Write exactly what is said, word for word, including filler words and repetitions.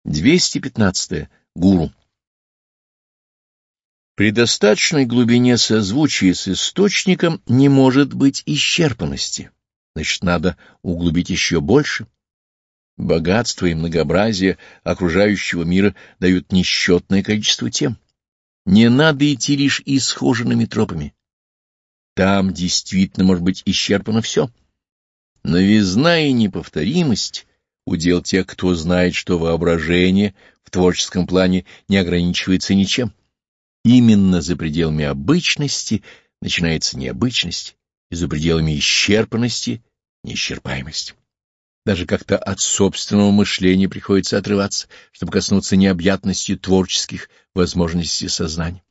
двести пятнадцатое. Гуру. При достаточной глубине созвучия с источником не может быть исчерпанности. Значит, надо углубить еще больше. Богатство и многообразие окружающего мира дают несчетное количество тем. Не надо идти лишь исхоженными тропами. Там действительно может быть исчерпано все. Новизна и неповторимость — удел тех, кто знает, что воображение в творческом плане не ограничивается ничем. Именно за пределами обычности начинается необычность, и за пределами исчерпанности — неисчерпаемость. Даже как-то от собственного мышления приходится отрываться, чтобы коснуться необъятности творческих возможностей сознания.